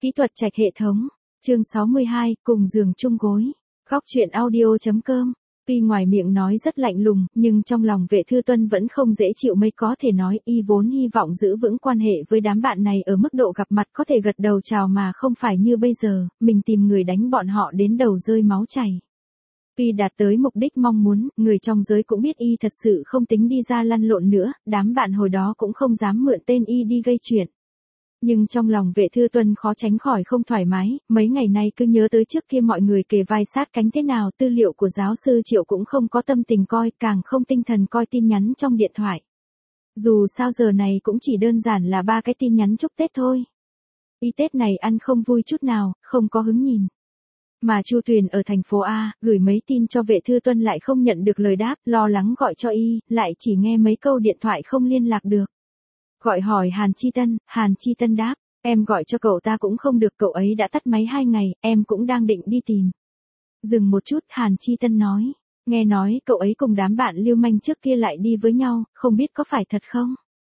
Kỹ thuật trạch hệ thống. Chương 62, cùng giường chung gối. Góc truyện audio.com. Tuy ngoài miệng nói rất lạnh lùng, nhưng trong lòng Vệ Thư Tuân vẫn không dễ chịu mấy, có thể nói y vốn hy vọng giữ vững quan hệ với đám bạn này ở mức độ gặp mặt có thể gật đầu chào mà không phải như bây giờ, mình tìm người đánh bọn họ đến đầu rơi máu chảy. Tuy đạt tới mục đích mong muốn, người trong giới cũng biết y thật sự không tính đi ra lăn lộn nữa, đám bạn hồi đó cũng không dám mượn tên y đi gây chuyện. Nhưng trong lòng Vệ Thư Tuân khó tránh khỏi không thoải mái, mấy ngày nay cứ nhớ tới trước kia mọi người kề vai sát cánh thế nào, tư liệu của giáo sư Triệu cũng không có tâm tình coi, càng không tinh thần coi tin nhắn trong điện thoại. Dù sao giờ này cũng chỉ đơn giản là 3 cái tin nhắn chúc Tết thôi. Y Tết này ăn không vui chút nào, không có hứng nhìn. Mà Chu Tuyền ở thành phố A, gửi mấy tin cho Vệ Thư Tuân lại không nhận được lời đáp, lo lắng gọi cho y, lại chỉ nghe mấy câu điện thoại không liên lạc được. Gọi hỏi Hàn Chi Tân đáp, em gọi cho cậu ta cũng không được, cậu ấy đã tắt máy 2 ngày, em cũng đang định đi tìm. Dừng một chút, Hàn Chi Tân nói, nghe nói cậu ấy cùng đám bạn lưu manh trước kia lại đi với nhau, không biết có phải thật không?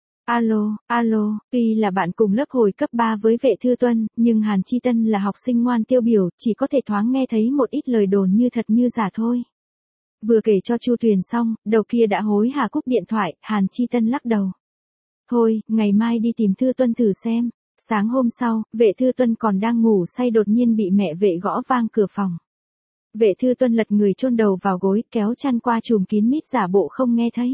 Alo, tuy là bạn cùng lớp hồi cấp 3 với Vệ Thư Tuân, nhưng Hàn Chi Tân là học sinh ngoan tiêu biểu, chỉ có thể thoáng nghe thấy một ít lời đồn như thật như giả thôi. Vừa kể cho Chu Tuyền xong, đầu kia đã hối hả cúp điện thoại, Hàn Chi Tân lắc đầu. Thôi, ngày mai đi tìm Thư Tuân thử xem. Sáng hôm sau, Vệ Thư Tuân còn đang ngủ say đột nhiên bị mẹ Vệ gõ vang cửa phòng. Vệ Thư Tuân lật người chôn đầu vào gối, kéo chăn qua trùm kín mít giả bộ không nghe thấy.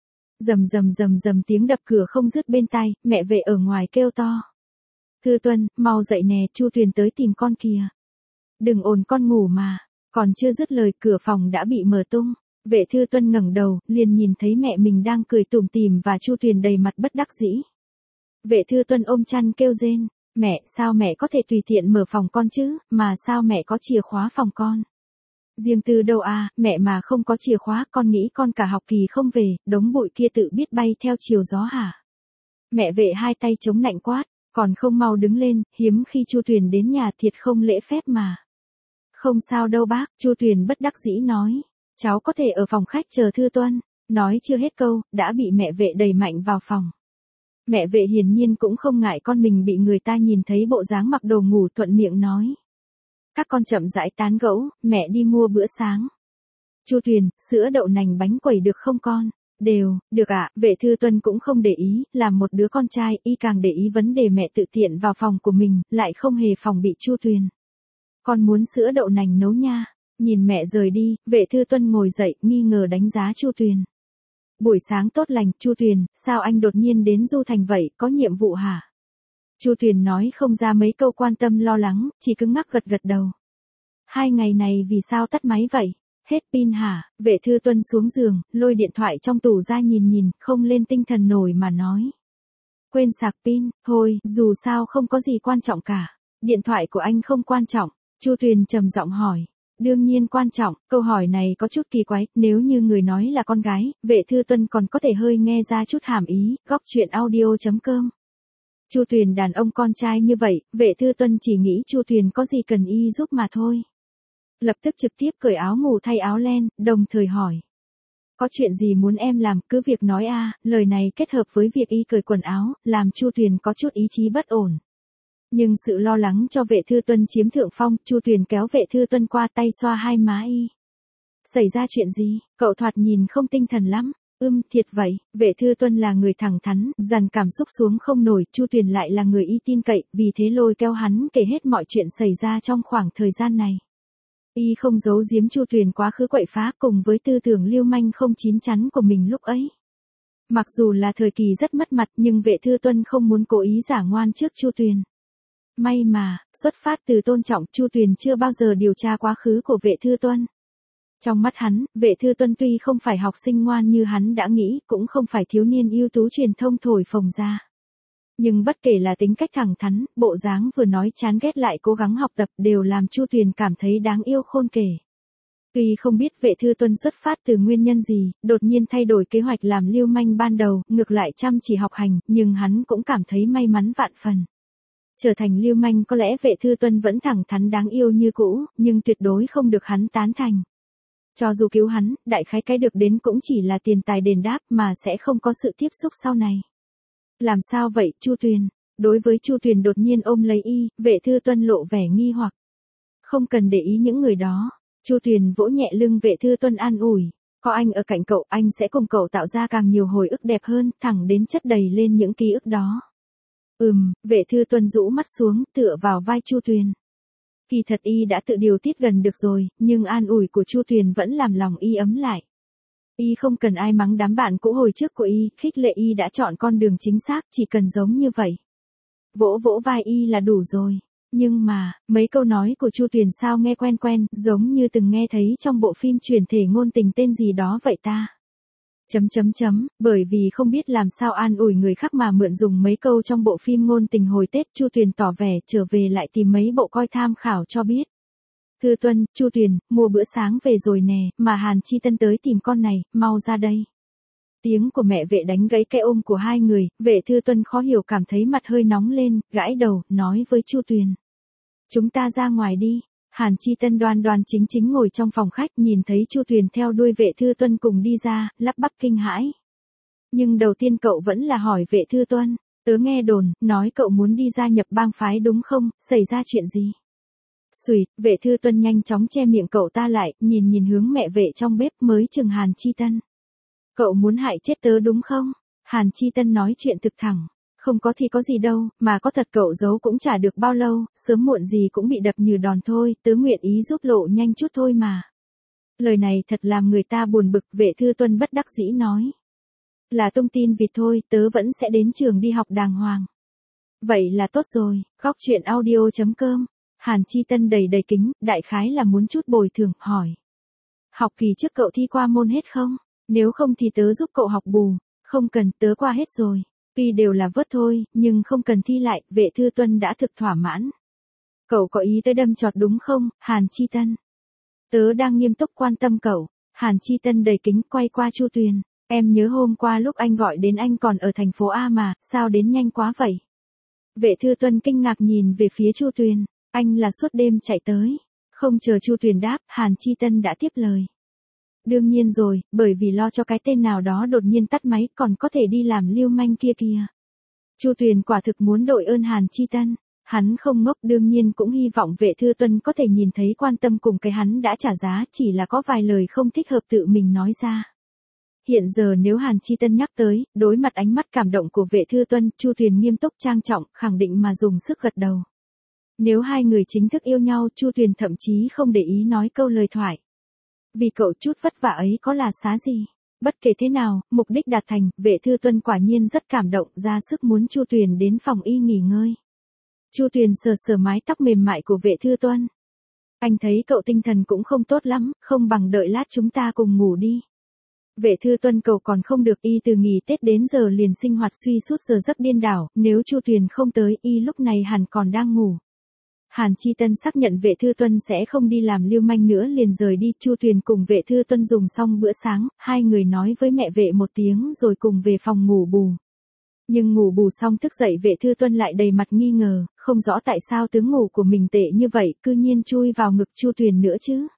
Rầm tiếng đập cửa không dứt bên tai, mẹ Vệ ở ngoài kêu to. Thư Tuân, mau dậy nè, Chu Tuyền tới tìm con kìa. Đừng ồn, con ngủ mà. Còn chưa dứt lời, cửa phòng đã bị mở tung. Vệ Thư Tuân ngẩng đầu, liền nhìn thấy mẹ mình đang cười tủm tỉm và Chu Tuyền đầy mặt bất đắc dĩ. Vệ Thư Tuân ôm chăn kêu rên, mẹ, sao mẹ có thể tùy tiện mở phòng con chứ, mà sao mẹ có chìa khóa phòng con? Riêng tư đâu à, mẹ mà không có chìa khóa, con nghĩ con cả học kỳ không về, đống bụi kia tự biết bay theo chiều gió hả? Mẹ Vệ hai tay chống nạnh quát, còn không mau đứng lên, hiếm khi Chu Tuyền đến nhà, thiệt không lễ phép mà. Không sao đâu bác, Chu Tuyền bất đắc dĩ nói. Cháu có thể ở phòng khách chờ Thư Tuân. Nói chưa hết câu, đã bị mẹ Vệ đẩy mạnh vào phòng. Mẹ Vệ hiển nhiên cũng không ngại con mình bị người ta nhìn thấy bộ dáng mặc đồ ngủ, thuận miệng nói. Các con chậm rãi tán gẫu, mẹ đi mua bữa sáng. Chu Tuyền, sữa đậu nành bánh quẩy được không con? Được ạ, Vệ Thư Tuân cũng không để ý, làm một đứa con trai, y càng để ý vấn đề mẹ tự tiện vào phòng của mình, lại không hề phòng bị Chu Tuyền. Con muốn sữa đậu nành nấu nha. Nhìn mẹ rời đi, Vệ Thư Tuân ngồi dậy, nghi ngờ đánh giá Chu Tuyền. Buổi sáng tốt lành, Chu Tuyền, sao anh đột nhiên đến Du Thành vậy, có nhiệm vụ hả? Chu Tuyền nói không ra mấy câu quan tâm lo lắng, chỉ cứng ngắc gật đầu. 2 ngày này vì sao tắt máy vậy? Hết pin hả? Vệ Thư Tuân xuống giường, lôi điện thoại trong tủ ra nhìn, không lên tinh thần nổi mà nói. Quên sạc pin, thôi, dù sao không có gì quan trọng cả. Điện thoại của anh không quan trọng. Chu Tuyền trầm giọng hỏi. Đương nhiên quan trọng, câu hỏi này có chút kỳ quái, nếu như người nói là con gái, Vệ Thư Tuân còn có thể hơi nghe ra chút hàm ý, góc truyện audio.com. Chu Tuyền đàn ông con trai như vậy, Vệ Thư Tuân chỉ nghĩ Chu Tuyền có gì cần y giúp mà thôi. Lập tức trực tiếp cởi áo ngủ thay áo len, đồng thời hỏi. Có chuyện gì muốn em làm, cứ việc nói a. Lời này kết hợp với việc y cởi quần áo, làm Chu Tuyền có chút ý chí bất ổn. Nhưng sự lo lắng cho Vệ Thư Tuân chiếm thượng phong, Chu Tuyền kéo Vệ Thư Tuân qua tay xoa hai má y. Xảy ra chuyện gì, cậu thoạt nhìn không tinh thần lắm. Thiệt vậy, Vệ Thư Tuân là người thẳng thắn, dằn cảm xúc xuống không nổi, Chu Tuyền lại là người y tin cậy, vì thế lôi kéo hắn kể hết mọi chuyện xảy ra trong khoảng thời gian này. Y không giấu giếm Chu Tuyền quá khứ quậy phá cùng với tư tưởng lưu manh không chín chắn của mình lúc ấy. Mặc dù là thời kỳ rất mất mặt nhưng Vệ Thư Tuân không muốn cố ý giả ngoan trước Chu Tuyền. May mà, xuất phát từ tôn trọng, Chu Tuyền chưa bao giờ điều tra quá khứ của Vệ Thư Tuân. Trong mắt hắn, Vệ Thư Tuân tuy không phải học sinh ngoan như hắn đã nghĩ, cũng không phải thiếu niên ưu tú truyền thông thổi phồng ra. Nhưng bất kể là tính cách thẳng thắn, bộ dáng vừa nói chán ghét lại cố gắng học tập đều làm Chu Tuyền cảm thấy đáng yêu khôn kể. Tuy không biết Vệ Thư Tuân xuất phát từ nguyên nhân gì, đột nhiên thay đổi kế hoạch làm lưu manh ban đầu, ngược lại chăm chỉ học hành, nhưng hắn cũng cảm thấy may mắn vạn phần. Trở thành lưu manh có lẽ Vệ Thư Tuân vẫn thẳng thắn đáng yêu như cũ, nhưng tuyệt đối không được hắn tán thành. Cho dù cứu hắn, đại khái cái được đến cũng chỉ là tiền tài đền đáp mà sẽ không có sự tiếp xúc sau này. Làm sao vậy, Chu Tuyền? Đối với Chu Tuyền đột nhiên ôm lấy y, Vệ Thư Tuân lộ vẻ nghi hoặc. Không cần để ý những người đó. Chu Tuyền vỗ nhẹ lưng Vệ Thư Tuân an ủi. Có anh ở cạnh cậu, anh sẽ cùng cậu tạo ra càng nhiều hồi ức đẹp hơn, thẳng đến chất đầy lên những ký ức đó. Vệ Thư Tuân rũ mắt xuống, tựa vào vai Chu Tuyền. Kỳ thật y đã tự điều tiết gần được rồi, nhưng an ủi của Chu Tuyền vẫn làm lòng y ấm lại. Y không cần ai mắng đám bạn cũ hồi trước của y, khích lệ y đã chọn con đường chính xác, chỉ cần giống như vậy. Vỗ vỗ vai y là đủ rồi. Nhưng mà, mấy câu nói của Chu Tuyền sao nghe quen quen, giống như từng nghe thấy trong bộ phim truyền thể ngôn tình tên gì đó vậy ta. Bởi vì không biết làm sao an ủi người khác mà mượn dùng mấy câu trong bộ phim ngôn tình hồi Tết, Chu Tuyền tỏ vẻ trở về lại tìm mấy bộ coi tham khảo cho biết. Thư Tuân, Chu Tuyền, mua bữa sáng về rồi nè, mà Hàn Chi Tân tới tìm con này, mau ra đây. Tiếng của mẹ Vệ đánh gãy cái ôm của hai người, Vệ Thư Tuân khó hiểu cảm thấy mặt hơi nóng lên, gãi đầu, nói với Chu Tuyền. Chúng ta ra ngoài đi. Hàn Chi Tân đoan đoan chính chính ngồi trong phòng khách, nhìn thấy Chu Tuyền theo đuôi Vệ Thư Tuân cùng đi ra, lắp bắp kinh hãi. Nhưng đầu tiên cậu vẫn là hỏi Vệ Thư Tuân, tớ nghe đồn, nói cậu muốn đi gia nhập bang phái đúng không, xảy ra chuyện gì? Xùi, Vệ Thư Tuân nhanh chóng che miệng cậu ta lại, nhìn hướng mẹ Vệ trong bếp mới chừng Hàn Chi Tân. Cậu muốn hại chết tớ đúng không? Hàn Chi Tân nói chuyện thực thẳng. Không có thì có gì đâu, mà có thật cậu giấu cũng chả được bao lâu, sớm muộn gì cũng bị đập như đòn thôi, tớ nguyện ý giúp lộ nhanh chút thôi mà. Lời này thật làm người ta buồn bực, Vệ Thư Tuân bất đắc dĩ nói. Là tung tin vịt thôi, tớ vẫn sẽ đến trường đi học đàng hoàng. Vậy là tốt rồi, góc truyện audio.com. Hàn Chi Tân đầy kính, đại khái là muốn chút bồi thường, hỏi. Học kỳ trước cậu thi qua môn hết không? Nếu không thì tớ giúp cậu học bù. Không cần, tớ qua hết rồi. Tuy đều là vớt thôi, nhưng không cần thi lại, Vệ Thư Tuân đã thực thỏa mãn. Cậu có ý tới đâm chọt đúng không, Hàn Chi Tân? Tớ đang nghiêm túc quan tâm cậu. Hàn Chi Tân đầy kính quay qua Chu Tuyền. Em nhớ hôm qua lúc anh gọi đến anh còn ở thành phố A mà, sao đến nhanh quá vậy? Vệ Thư Tuân kinh ngạc nhìn về phía Chu Tuyền. Anh là suốt đêm chạy tới. Không chờ Chu Tuyền đáp, Hàn Chi Tân đã tiếp lời. Đương nhiên rồi, bởi vì lo cho cái tên nào đó đột nhiên tắt máy còn có thể đi làm lưu manh kia kìa. Chu Tuyền quả thực muốn đội ơn Hàn Chi Tân. Hắn không ngốc, đương nhiên cũng hy vọng Vệ Thư Tuân có thể nhìn thấy quan tâm cùng cái hắn đã trả giá, chỉ là có vài lời không thích hợp tự mình nói ra. Hiện giờ nếu Hàn Chi Tân nhắc tới, đối mặt ánh mắt cảm động của Vệ Thư Tuân, Chu Tuyền nghiêm túc trang trọng, khẳng định mà dùng sức gật đầu. Nếu hai người chính thức yêu nhau, Chu Tuyền thậm chí không để ý nói câu lời thoại. Vì cậu chút vất vả ấy có là xá gì. Bất kể thế nào, mục đích đạt thành, Vệ Thư Tuân quả nhiên rất cảm động, ra sức muốn Chu Tuyền đến phòng y nghỉ ngơi. Chu Tuyền sờ mái tóc mềm mại của Vệ Thư Tuân. Anh thấy cậu tinh thần cũng không tốt lắm, không bằng đợi lát chúng ta cùng ngủ đi. Vệ Thư Tuân cậu còn không được, y từ nghỉ Tết đến giờ liền sinh hoạt suy sút giờ giấc điên đảo, nếu Chu Tuyền không tới, y lúc này hẳn còn đang ngủ. Hàn Chi Tân xác nhận Vệ Thư Tuân sẽ không đi làm lưu manh nữa liền rời đi, Chu Tuyền cùng Vệ Thư Tuân dùng xong bữa sáng, hai người nói với mẹ Vệ một tiếng rồi cùng về phòng ngủ bù. Nhưng ngủ bù xong thức dậy Vệ Thư Tuân lại đầy mặt nghi ngờ, không rõ tại sao tướng ngủ của mình tệ như vậy, cư nhiên chui vào ngực Chu Tuyền nữa chứ.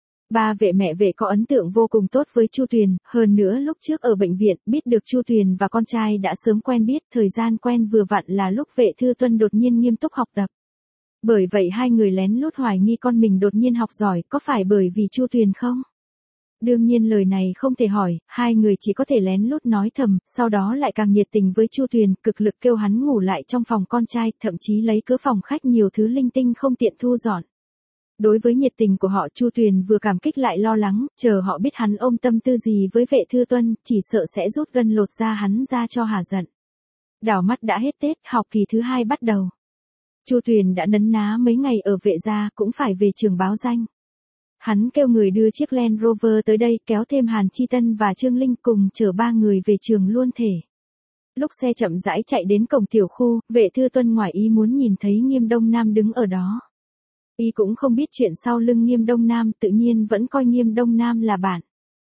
Ba Vệ mẹ Vệ có ấn tượng vô cùng tốt với Chu Tuyền, hơn nữa lúc trước ở bệnh viện, biết được Chu Tuyền và con trai đã sớm quen biết, thời gian quen vừa vặn là lúc Vệ Thư Tuân đột nhiên nghiêm túc học tập. Bởi vậy hai người lén lút hoài nghi con mình đột nhiên học giỏi, có phải bởi vì Chu Tuyền không? Đương nhiên lời này không thể hỏi, hai người chỉ có thể lén lút nói thầm, sau đó lại càng nhiệt tình với Chu Tuyền, cực lực kêu hắn ngủ lại trong phòng con trai, thậm chí lấy cớ phòng khách nhiều thứ linh tinh không tiện thu dọn. Đối với nhiệt tình của họ, Chu Tuyền vừa cảm kích lại lo lắng, chờ họ biết hắn ôm tâm tư gì với Vệ Thư Tuân, chỉ sợ sẽ rút gân lột da hắn ra cho hả giận. Đảo mắt đã hết Tết, học kỳ thứ 2 bắt đầu. Chu Tuyền đã nấn ná mấy ngày ở Vệ gia, cũng phải về trường báo danh. Hắn kêu người đưa chiếc Land Rover tới đây, kéo thêm Hàn Chi Tân và Trương Linh cùng chở ba người về trường luôn thể. Lúc xe chậm rãi chạy đến cổng tiểu khu, Vệ Thư Tuân ngoài ý muốn nhìn thấy Nghiêm Đông Nam đứng ở đó. Y cũng không biết chuyện sau lưng Nghiêm Đông Nam, tự nhiên vẫn coi Nghiêm Đông Nam là bạn.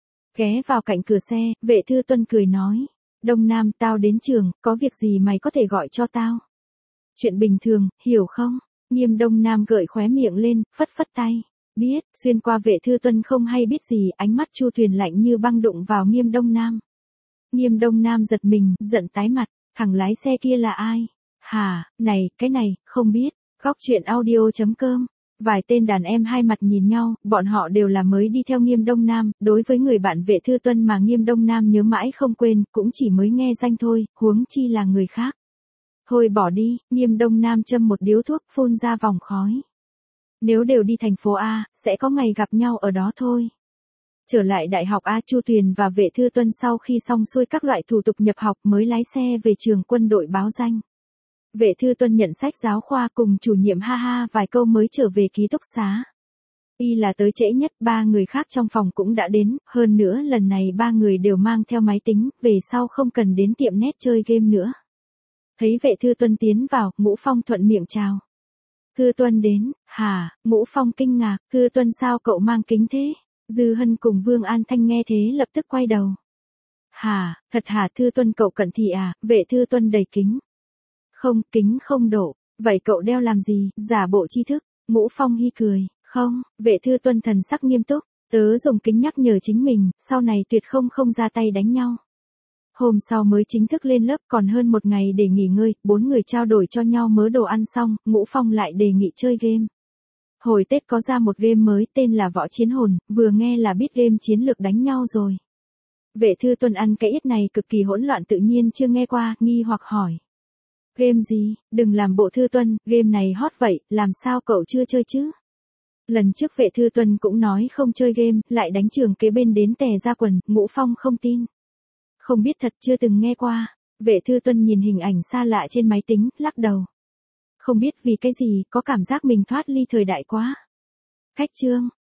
Ghé vào cạnh cửa xe, Vệ Thư Tuân cười nói, Đông Nam, tao đến trường, có việc gì mày có thể gọi cho tao. Chuyện bình thường, hiểu không? Nghiêm Đông Nam gợi khóe miệng lên, phất phất tay. Biết, xuyên qua Vệ Thư Tuân không hay biết gì, ánh mắt Chu Tuyền lạnh như băng đụng vào Nghiêm Đông Nam. Nghiêm Đông Nam giật mình, giận tái mặt, thằng lái xe kia là ai? Hả, này, cái này, không biết. Góc chuyện audio.com. Vài tên đàn em hai mặt nhìn nhau, bọn họ đều là mới đi theo Nghiêm Đông Nam, đối với người bạn Vệ Thư Tuân mà Nghiêm Đông Nam nhớ mãi không quên, cũng chỉ mới nghe danh thôi, huống chi là người khác. Thôi bỏ đi, Nghiêm Đông Nam châm một điếu thuốc phun ra vòng khói. Nếu đều đi thành phố A, sẽ có ngày gặp nhau ở đó thôi. Trở lại đại học A, Chu Tuyền và Vệ Thư Tuân sau khi xong xuôi các loại thủ tục nhập học mới lái xe về trường quân đội báo danh. Vệ Thư Tuân nhận sách giáo khoa cùng chủ nhiệm ha ha vài câu mới trở về ký túc xá. Y là tới trễ nhất, ba người khác trong phòng cũng đã đến, hơn nữa lần này ba người đều mang theo máy tính, về sau không cần đến tiệm net chơi game nữa. Thấy Vệ Thư Tuân tiến vào, Ngũ Phong thuận miệng chào. Thư Tuân đến, hả, Ngũ Phong kinh ngạc, Thư Tuân sao cậu mang kính thế? Dư Hân cùng Vương An Thanh nghe thế lập tức quay đầu. Hả, thật hả Thư Tuân cậu cận thị à, Vệ Thư Tuân đầy kính. Không, kính không đổ, vậy cậu đeo làm gì, giả bộ tri thức, Ngũ Phong hi cười, không, Vệ Thư Tuân thần sắc nghiêm túc, tớ dùng kính nhắc nhở chính mình, sau này tuyệt không ra tay đánh nhau. Hôm sau mới chính thức lên lớp còn hơn một ngày để nghỉ ngơi, bốn người trao đổi cho nhau mớ đồ ăn xong, Ngũ Phong lại đề nghị chơi game. Hồi Tết có ra một game mới tên là Võ Chiến Hồn, vừa nghe là biết game chiến lược đánh nhau rồi. Vệ Thư Tuân ăn cái ít này cực kỳ hỗn loạn tự nhiên chưa nghe qua, nghi hoặc hỏi. Game gì, đừng làm bộ Thư Tuân, game này hot vậy, làm sao cậu chưa chơi chứ? Lần trước Vệ Thư Tuân cũng nói không chơi game, lại đánh trường kế bên đến tè ra quần, Ngũ Phong không tin. Không biết thật chưa từng nghe qua. Vệ Thư Tuân nhìn hình ảnh xa lạ trên máy tính, lắc đầu. Không biết vì cái gì, có cảm giác mình thoát ly thời đại quá. Cách chương.